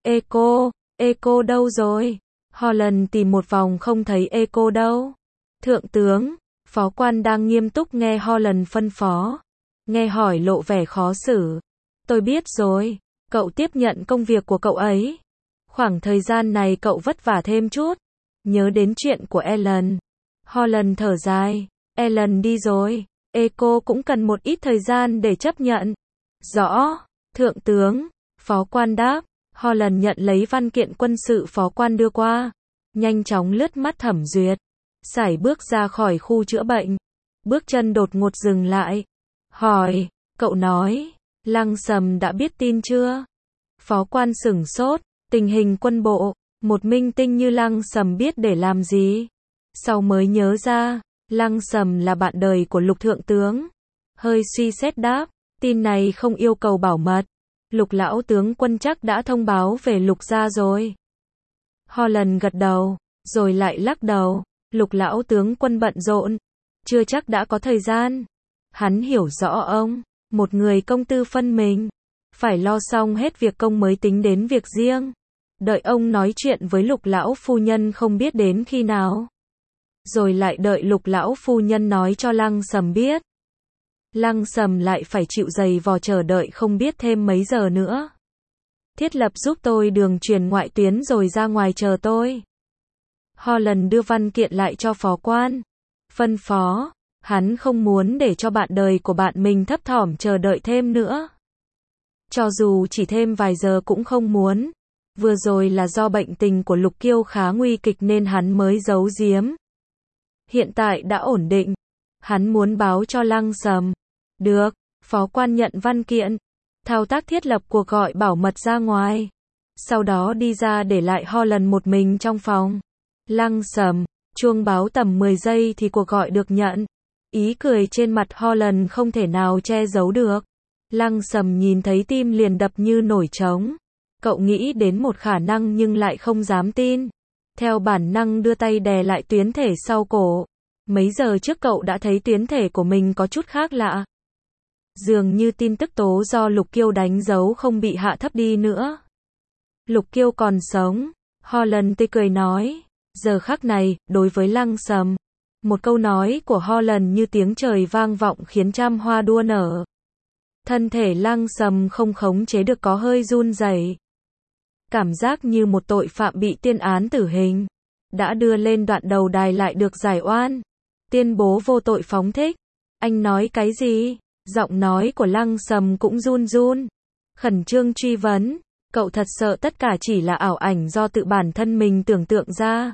Eco, Eco đâu rồi? Holland tìm một vòng không thấy Eco đâu. Thượng tướng, phó quan đang nghiêm túc nghe Holland phân phó. Nghe hỏi lộ vẻ khó xử. Tôi biết rồi, cậu tiếp nhận công việc của cậu ấy. Khoảng thời gian này cậu vất vả thêm chút. Nhớ đến chuyện của Ellen. Holland thở dài. Ellen đi rồi. Eco cũng cần một ít thời gian để chấp nhận. Rõ, thượng tướng, phó quan đáp. Holland nhận lấy văn kiện quân sự phó quan đưa qua. Nhanh chóng lướt mắt thẩm duyệt. Sải bước ra khỏi khu chữa bệnh. Bước chân đột ngột dừng lại. Hỏi, cậu nói, Lăng Sầm đã biết tin chưa? Phó quan sửng sốt, tình hình quân bộ, một minh tinh như Lăng Sầm biết để làm gì? Sau mới nhớ ra, Lăng Sầm là bạn đời của Lục thượng tướng. Hơi suy xét đáp, tin này không yêu cầu bảo mật. Lục lão tướng quân chắc đã thông báo về Lục gia rồi. Holland gật đầu, rồi lại lắc đầu. Lục lão tướng quân bận rộn, chưa chắc đã có thời gian. Hắn hiểu rõ ông, một người công tư phân mình, phải lo xong hết việc công mới tính đến việc riêng. Đợi ông nói chuyện với Lục lão phu nhân không biết đến khi nào. Rồi lại đợi Lục lão phu nhân nói cho Lăng Sầm biết. Lăng Sầm lại phải chịu giày vò chờ đợi không biết thêm mấy giờ nữa. Thiết lập giúp tôi đường truyền ngoại tuyến rồi ra ngoài chờ tôi. Holland đưa văn kiện lại cho phó quan. Phân phó, hắn không muốn để cho bạn đời của bạn mình thấp thỏm chờ đợi thêm nữa. Cho dù chỉ thêm vài giờ cũng không muốn. Vừa rồi là do bệnh tình của Lục Kiêu khá nguy kịch nên hắn mới giấu giếm. Hiện tại đã ổn định. Hắn muốn báo cho Lăng Sầm. Được, phó quan nhận văn kiện. Thao tác thiết lập cuộc gọi bảo mật ra ngoài. Sau đó đi ra để lại Holland một mình trong phòng. Lăng Sầm, chuông báo tầm mười giây thì cuộc gọi được nhận. Ý cười trên mặt Holland không thể nào che giấu được. Lăng Sầm nhìn thấy tim liền đập như nổi trống. Cậu nghĩ đến một khả năng nhưng lại không dám tin. Theo bản năng đưa tay đè lại tuyến thể sau cổ. Mấy giờ trước cậu đã thấy tuyến thể của mình có chút khác lạ. Dường như tin tức tố do Lục Kiêu đánh dấu không bị hạ thấp đi nữa. Lục Kiêu còn sống. Holland tươi cười nói. Giờ khắc này, đối với Lăng Sầm, một câu nói của Holland như tiếng trời vang vọng khiến trăm hoa đua nở. Thân thể Lăng Sầm không khống chế được có hơi run rẩy. Cảm giác như một tội phạm bị tuyên án tử hình. Đã đưa lên đoạn đầu đài lại được giải oan. Tuyên bố vô tội phóng thích. Anh nói cái gì? Giọng nói của Lăng Sầm cũng run run. Khẩn trương truy vấn. Cậu thật sợ tất cả chỉ là ảo ảnh do tự bản thân mình tưởng tượng ra.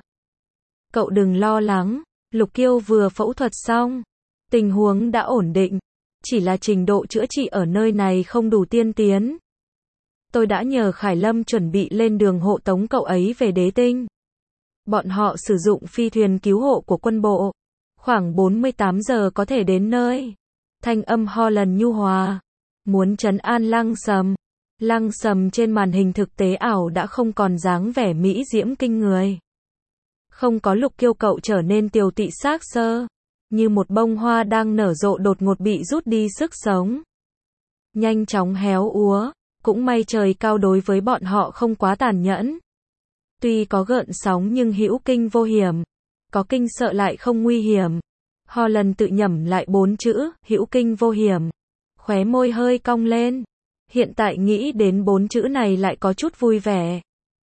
Cậu đừng lo lắng. Lục Kiêu vừa phẫu thuật xong. Tình huống đã ổn định. Chỉ là trình độ chữa trị ở nơi này không đủ tiên tiến. Tôi đã nhờ Khải Lâm chuẩn bị lên đường hộ tống cậu ấy về Đế Tinh. Bọn họ sử dụng phi thuyền cứu hộ của quân bộ. Khoảng bốn mươi tám giờ có thể đến nơi. Thanh âm Holland nhu hòa. Muốn trấn an Lăng Sầm. Lăng Sầm trên màn hình thực tế ảo đã không còn dáng vẻ mỹ diễm kinh người. Không có Lục Kiêu cậu trở nên tiều tụy xác xơ. Như một bông hoa đang nở rộ đột ngột bị rút đi sức sống. Nhanh chóng héo úa. Cũng may trời cao đối với bọn họ không quá tàn nhẫn. Tuy có gợn sóng nhưng hữu kinh vô hiểm. Có kinh sợ lại không nguy hiểm. Holland tự nhẩm lại bốn chữ, hữu kinh vô hiểm. Khóe môi hơi cong lên. Hiện tại nghĩ đến bốn chữ này lại có chút vui vẻ.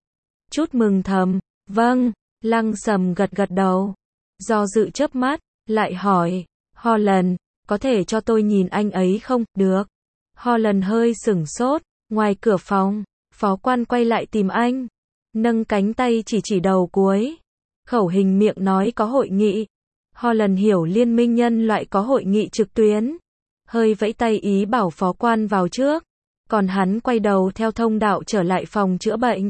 Chút mừng thầm. Vâng, Lăng Sầm gật gật đầu. Do dự chớp mắt, lại hỏi. Holland, có thể cho tôi nhìn anh ấy không? Được. Holland hơi sửng sốt. Ngoài cửa phòng, phó quan quay lại tìm anh. Nâng cánh tay chỉ chỉ đầu cuối. Khẩu hình miệng nói có hội nghị. Holland hiểu Liên minh nhân loại có hội nghị trực tuyến. hơi vẫy tay ý bảo phó quan vào trước, còn hắn quay đầu theo thông đạo trở lại phòng chữa bệnh.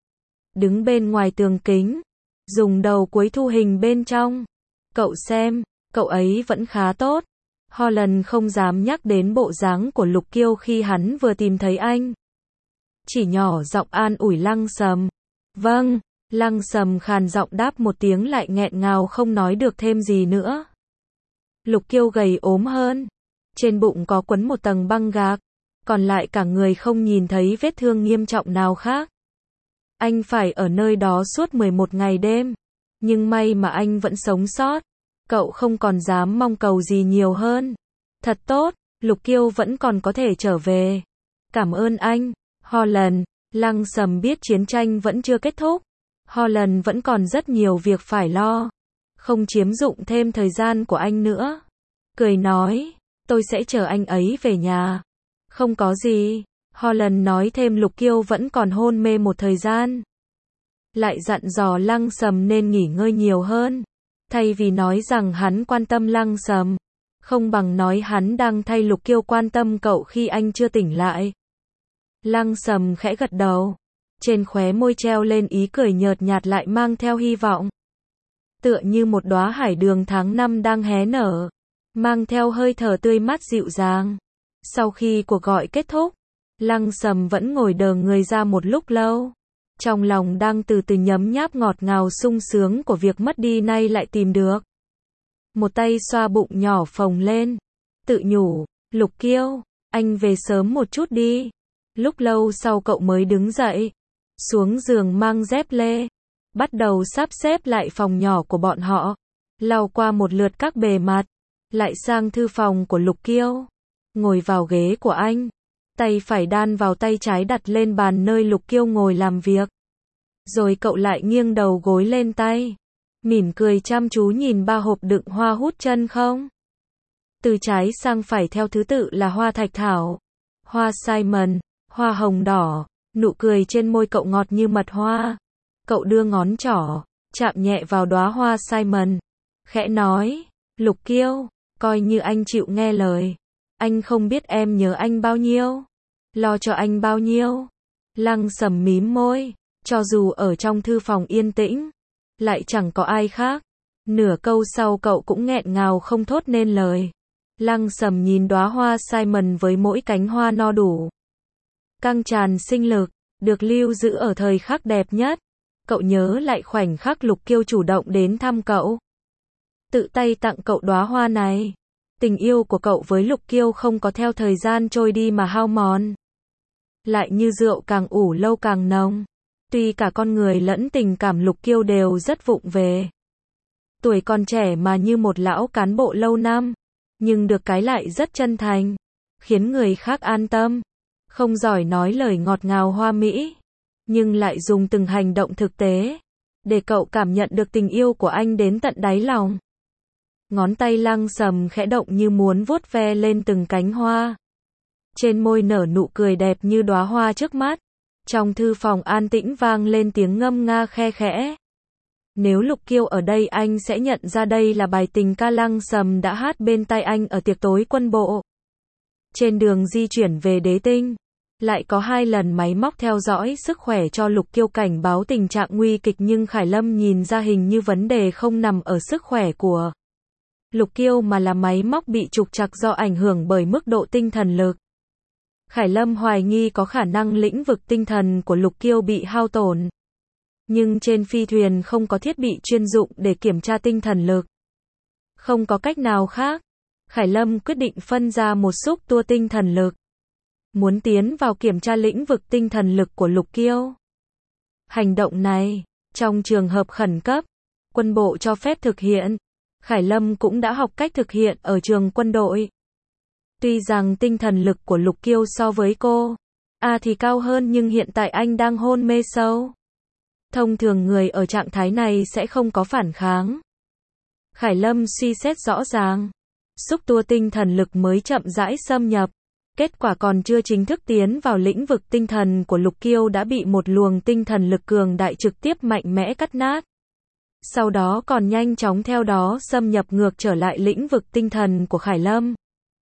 Đứng bên ngoài tường kính, dùng đầu cuối thu hình bên trong. Cậu xem, cậu ấy vẫn khá tốt. Holland không dám nhắc đến bộ dáng của Lục Kiêu khi hắn vừa tìm thấy anh. Chỉ nhỏ giọng an ủi Lăng Sầm. Vâng, Lăng Sầm khàn giọng đáp một tiếng lại nghẹn ngào không nói được thêm gì nữa. Lục Kiêu gầy ốm hơn. Trên bụng có quấn một tầng băng gạc, còn lại cả người không nhìn thấy vết thương nghiêm trọng nào khác. Anh phải ở nơi đó suốt mười một ngày đêm. Nhưng may mà anh vẫn sống sót. Cậu không còn dám mong cầu gì nhiều hơn. Thật tốt, Lục Kiêu vẫn còn có thể trở về. Cảm ơn anh, Holland. Lăng Sầm biết chiến tranh vẫn chưa kết thúc. Holland vẫn còn rất nhiều việc phải lo. Không chiếm dụng thêm thời gian của anh nữa. Cười nói, tôi sẽ chờ anh ấy về nhà. Không có gì. Holland nói thêm Lục Kiêu vẫn còn hôn mê một thời gian. Lại dặn dò Lăng Sầm nên nghỉ ngơi nhiều hơn. Thay vì nói rằng hắn quan tâm Lăng Sầm, không bằng nói hắn đang thay Lục Kiêu quan tâm cậu khi anh chưa tỉnh lại. Lăng Sầm khẽ gật đầu. Trên khóe môi treo lên ý cười nhợt nhạt lại mang theo hy vọng. Tựa như một đóa hải đường tháng năm đang hé nở, mang theo hơi thở tươi mát dịu dàng. Sau khi cuộc gọi kết thúc, Lăng Sầm vẫn ngồi đờ người ra một lúc lâu. Trong lòng đang từ từ nhấm nháp ngọt ngào sung sướng của việc mất đi nay lại tìm được. Một tay xoa bụng nhỏ phồng lên. Tự nhủ, Lục Kiêu, anh về sớm một chút đi. Lúc lâu sau cậu mới đứng dậy. Xuống giường mang dép lê. Bắt đầu sắp xếp lại phòng nhỏ của bọn họ. Lau qua một lượt các bề mặt. Lại sang thư phòng của Lục Kiêu. Ngồi vào ghế của anh. Tay phải đan vào tay trái đặt lên bàn nơi Lục Kiêu ngồi làm việc. Rồi cậu lại nghiêng đầu gối lên tay. Mỉm cười chăm chú nhìn ba hộp đựng hoa hút chân không. Từ trái sang phải theo thứ tự là hoa thạch thảo, hoa Simon, hoa hồng đỏ. Nụ cười trên môi cậu ngọt như mật hoa. Cậu đưa ngón trỏ, chạm nhẹ vào đóa hoa Simon. Khẽ nói, Lục Kiêu, coi như anh chịu nghe lời. Anh không biết em nhớ anh bao nhiêu. Lo cho anh bao nhiêu. Lăng Sầm mím môi. Cho dù ở trong thư phòng yên tĩnh, lại chẳng có ai khác. Nửa câu sau cậu cũng nghẹn ngào không thốt nên lời. Lăng Sầm nhìn đóa hoa Simon với mỗi cánh hoa no đủ, căng tràn sinh lực, được lưu giữ ở thời khắc đẹp nhất. Cậu nhớ lại khoảnh khắc Lục Kiêu chủ động đến thăm cậu. Tự tay tặng cậu đóa hoa này. Tình yêu của cậu với Lục Kiêu không có theo thời gian trôi đi mà hao mòn. Lại như rượu càng ủ lâu càng nồng. Tuy cả con người lẫn tình cảm Lục Kiêu đều rất vụng về. Tuổi còn trẻ mà như một lão cán bộ lâu năm. Nhưng được cái lại rất chân thành. Khiến người khác an tâm. Không giỏi nói lời ngọt ngào hoa mỹ. Nhưng lại dùng từng hành động thực tế. Để cậu cảm nhận được tình yêu của anh đến tận đáy lòng. Ngón tay Lăng Sầm khẽ động như muốn vuốt ve lên từng cánh hoa. Trên môi nở nụ cười đẹp như đóa hoa trước mắt. Trong thư phòng an tĩnh vang lên tiếng ngâm nga khe khẽ. Nếu Lục Kiêu ở đây anh sẽ nhận ra đây là bài tình ca Lăng Sầm đã hát bên tai anh ở tiệc tối quân bộ. Trên đường di chuyển về Đế Tinh, lại có hai lần máy móc theo dõi sức khỏe cho Lục Kiêu cảnh báo tình trạng nguy kịch nhưng Khải Lâm nhìn ra hình như vấn đề không nằm ở sức khỏe của Lục Kiêu mà là máy móc bị trục trặc do ảnh hưởng bởi mức độ tinh thần lực. Khải Lâm hoài nghi có khả năng lĩnh vực tinh thần của Lục Kiêu bị hao tổn. Nhưng trên phi thuyền không có thiết bị chuyên dụng để kiểm tra tinh thần lực. Không có cách nào khác. Khải Lâm quyết định phân ra một xúc tua tinh thần lực. Muốn tiến vào kiểm tra lĩnh vực tinh thần lực của Lục Kiêu. Hành động này, trong trường hợp khẩn cấp, quân bộ cho phép thực hiện. Khải Lâm cũng đã học cách thực hiện ở trường quân đội. Tuy rằng tinh thần lực của Lục Kiêu so với cô A thì cao hơn nhưng hiện tại anh đang hôn mê sâu. Thông thường người ở trạng thái này sẽ không có phản kháng. Khải Lâm suy xét rõ ràng. Xúc tua tinh thần lực mới chậm rãi xâm nhập. Kết quả còn chưa chính thức tiến vào lĩnh vực tinh thần của Lục Kiêu đã bị một luồng tinh thần lực cường đại trực tiếp mạnh mẽ cắt nát. Sau đó còn nhanh chóng theo đó xâm nhập ngược trở lại lĩnh vực tinh thần của Khải Lâm.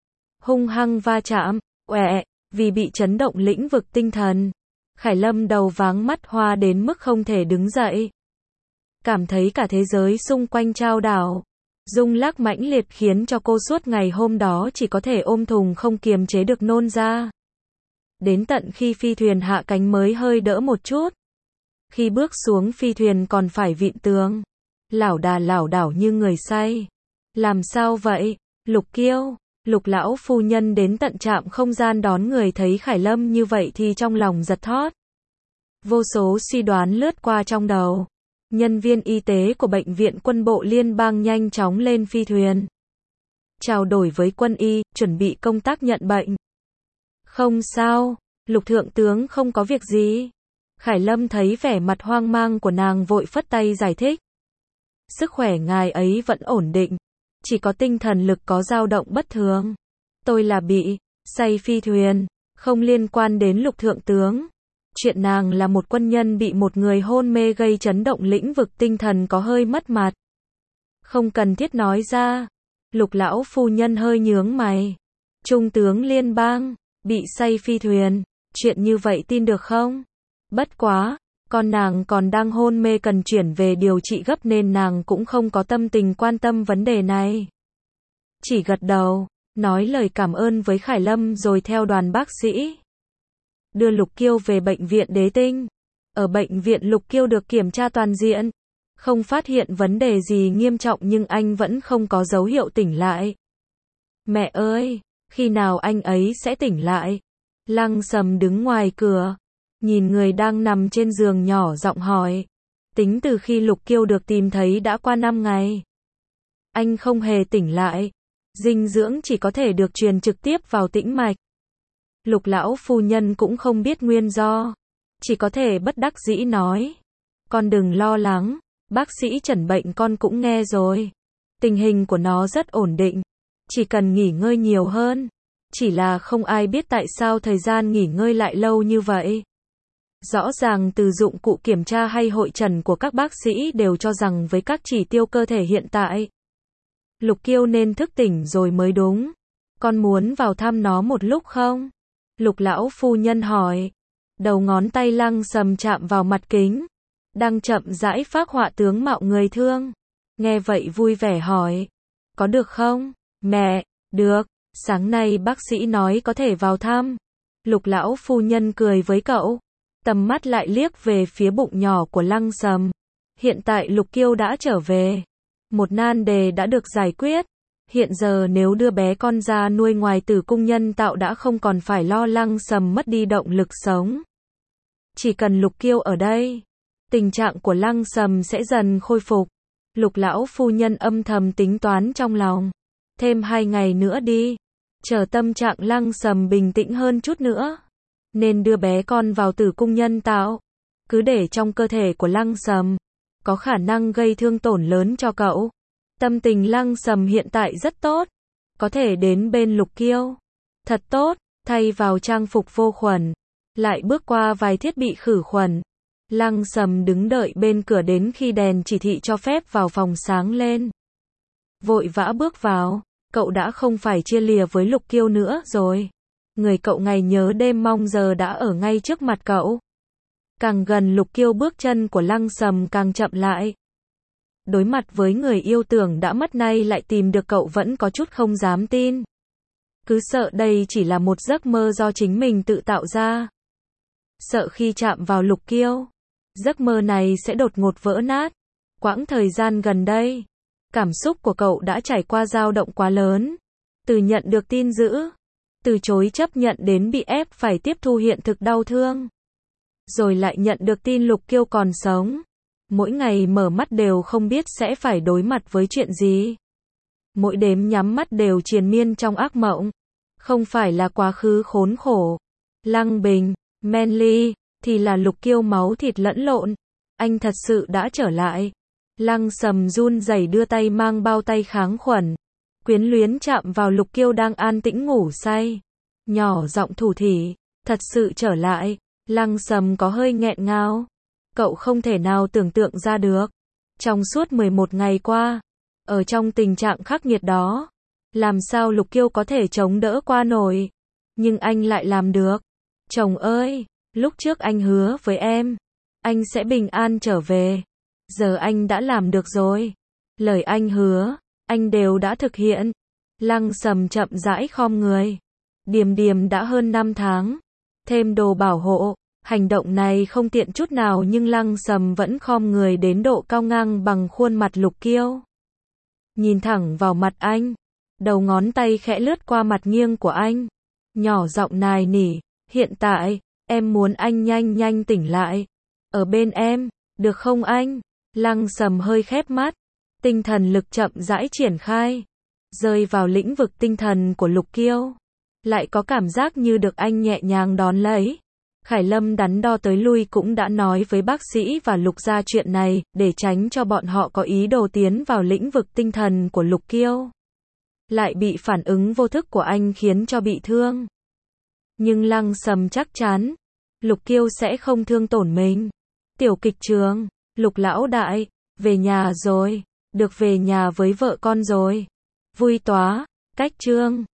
hung hăng va chạm, oẹ, vì bị chấn động lĩnh vực tinh thần. Khải Lâm đầu váng mắt hoa đến mức không thể đứng dậy. Cảm thấy cả thế giới xung quanh chao đảo. Rung lắc mãnh liệt khiến cho cô suốt ngày hôm đó chỉ có thể ôm thùng không kiềm chế được nôn ra. Đến tận khi phi thuyền hạ cánh mới hơi đỡ một chút. Khi bước xuống phi thuyền còn phải vịn tường. Lảo đà lảo đảo như người say. Làm sao vậy? Lục Kiêu, Lục lão phu nhân đến tận trạm không gian đón người thấy Khải Lâm như vậy thì trong lòng giật thót. Vô số suy đoán lướt qua trong đầu. Nhân viên y tế của bệnh viện quân bộ liên bang nhanh chóng lên phi thuyền. Trao đổi với quân y, chuẩn bị công tác nhận bệnh. Không sao, Lục thượng tướng không có việc gì. Khải Lâm thấy vẻ mặt hoang mang của nàng vội phất tay giải thích. Sức khỏe ngài ấy vẫn ổn định. Chỉ có tinh thần lực có dao động bất thường. Tôi là bị say phi thuyền, không liên quan đến Lục thượng tướng. Chuyện nàng là một quân nhân bị một người hôn mê gây chấn động lĩnh vực tinh thần có hơi mất mặt. Không cần thiết nói ra. Lục lão phu nhân hơi nhướng mày. Trung tướng liên bang, bị say phi thuyền, chuyện như vậy tin được không? Bất quá, con nàng còn đang hôn mê cần chuyển về điều trị gấp nên nàng cũng không có tâm tình quan tâm vấn đề này. Chỉ gật đầu, nói lời cảm ơn với Khải Lâm rồi theo đoàn bác sĩ. Đưa Lục Kiêu về bệnh viện Đế Tinh. Ở bệnh viện Lục Kiêu được kiểm tra toàn diện. Không phát hiện vấn đề gì nghiêm trọng nhưng anh vẫn không có dấu hiệu tỉnh lại. Mẹ ơi, khi nào anh ấy sẽ tỉnh lại? Lăng Sầm đứng ngoài cửa. Nhìn người đang nằm trên giường nhỏ giọng hỏi. Tính từ khi Lục Kiêu được tìm thấy đã qua năm ngày. Anh không hề tỉnh lại. Dinh dưỡng chỉ có thể được truyền trực tiếp vào tĩnh mạch. Lục lão phu nhân cũng không biết nguyên do. Chỉ có thể bất đắc dĩ nói. Con đừng lo lắng. Bác sĩ chẩn bệnh con cũng nghe rồi. Tình hình của nó rất ổn định. Chỉ cần nghỉ ngơi nhiều hơn. Chỉ là không ai biết tại sao thời gian nghỉ ngơi lại lâu như vậy. Rõ ràng từ dụng cụ kiểm tra hay hội trần của các bác sĩ đều cho rằng với các chỉ tiêu cơ thể hiện tại, Lục Kiêu nên thức tỉnh rồi mới đúng. Con muốn vào thăm nó một lúc không? Lục lão phu nhân hỏi. Đầu ngón tay Lăng Sầm chạm vào mặt kính. Đang chậm rãi phác họa tướng mạo người thương. Nghe vậy vui vẻ hỏi. Có được không? Mẹ, được. Sáng nay bác sĩ nói có thể vào thăm. Lục lão phu nhân cười với cậu. Tầm mắt lại liếc về phía bụng nhỏ của Lăng Sầm. Hiện tại Lục Kiêu đã trở về. Một nan đề đã được giải quyết. Hiện giờ nếu đưa bé con ra nuôi ngoài tử cung nhân tạo đã không còn phải lo Lăng Sầm mất đi động lực sống. Chỉ cần Lục Kiêu ở đây, tình trạng của Lăng Sầm sẽ dần khôi phục. Lục lão phu nhân âm thầm tính toán trong lòng. Thêm hai ngày nữa đi. Chờ tâm trạng Lăng Sầm bình tĩnh hơn chút nữa. Nên đưa bé con vào tử cung nhân tạo. Cứ để trong cơ thể của Lăng Sầm. Có khả năng gây thương tổn lớn cho cậu. Tâm tình Lăng Sầm hiện tại rất tốt. Có thể đến bên Lục Kiêu. Thật tốt, thay vào trang phục vô khuẩn. Lại bước qua vài thiết bị khử khuẩn. Lăng Sầm đứng đợi bên cửa đến khi đèn chỉ thị cho phép vào phòng sáng lên. Vội vã bước vào. Cậu đã không phải chia lìa với Lục Kiêu nữa rồi. Người cậu ngày nhớ đêm mong giờ đã ở ngay trước mặt cậu. Càng gần Lục Kiêu bước chân của Lăng Sầm càng chậm lại. Đối mặt với người yêu tưởng đã mất nay lại tìm được cậu vẫn có chút không dám tin. Cứ sợ đây chỉ là một giấc mơ do chính mình tự tạo ra. Sợ khi chạm vào Lục Kiêu, giấc mơ này sẽ đột ngột vỡ nát. Quãng thời gian gần đây, cảm xúc của cậu đã trải qua dao động quá lớn. Từ nhận được tin dữ, từ chối chấp nhận đến bị ép phải tiếp thu hiện thực đau thương. Rồi lại nhận được tin Lục Kiêu còn sống. Mỗi ngày mở mắt đều không biết sẽ phải đối mặt với chuyện gì. Mỗi đêm nhắm mắt đều triền miên trong ác mộng. Không phải là quá khứ khốn khổ. Lăng Bình, Manly, thì là Lục Kiêu máu thịt lẫn lộn. Anh thật sự đã trở lại. Lăng Sầm run rẩy đưa tay mang bao tay kháng khuẩn. Quyến luyến chạm vào Lục Kiêu đang an tĩnh ngủ say. Nhỏ giọng thủ thỉ, thật sự trở lại. Lăng Sầm có hơi nghẹn ngào. Cậu không thể nào tưởng tượng ra được. Trong suốt mười một ngày qua, ở trong tình trạng khắc nghiệt đó, Làm sao Lục Kiêu có thể chống đỡ qua nổi. Nhưng anh lại làm được. Chồng ơi, lúc trước anh hứa với em, anh sẽ bình an trở về. Giờ anh đã làm được rồi. Lời anh hứa, anh đều đã thực hiện. Lăng Sầm chậm rãi khom người. Điềm Điềm đã hơn năm tháng. Thêm đồ bảo hộ. Hành động này không tiện chút nào nhưng Lăng Sầm vẫn khom người đến độ cao ngang bằng khuôn mặt Lục Kiêu. Nhìn thẳng vào mặt anh. Đầu ngón tay khẽ lướt qua mặt nghiêng của anh. Nhỏ giọng nài nỉ. Hiện tại, em muốn anh nhanh nhanh tỉnh lại. Ở bên em, được không anh? Lăng Sầm hơi khép mắt. Tinh thần lực chậm rãi triển khai. Rơi vào lĩnh vực tinh thần của Lục Kiêu. Lại có cảm giác như được anh nhẹ nhàng đón lấy. Khải Lâm đắn đo tới lui cũng đã nói với bác sĩ và Lục gia chuyện này, để tránh cho bọn họ có ý đồ tiến vào lĩnh vực tinh thần của Lục Kiêu. Lại bị phản ứng vô thức của anh khiến cho bị thương. Nhưng Lăng Sầm chắc chắn, Lục Kiêu sẽ không thương tổn mình. Tiểu kịch trường, Lục lão đại, về nhà rồi, được về nhà với vợ con rồi. Vui tóa, cách chương.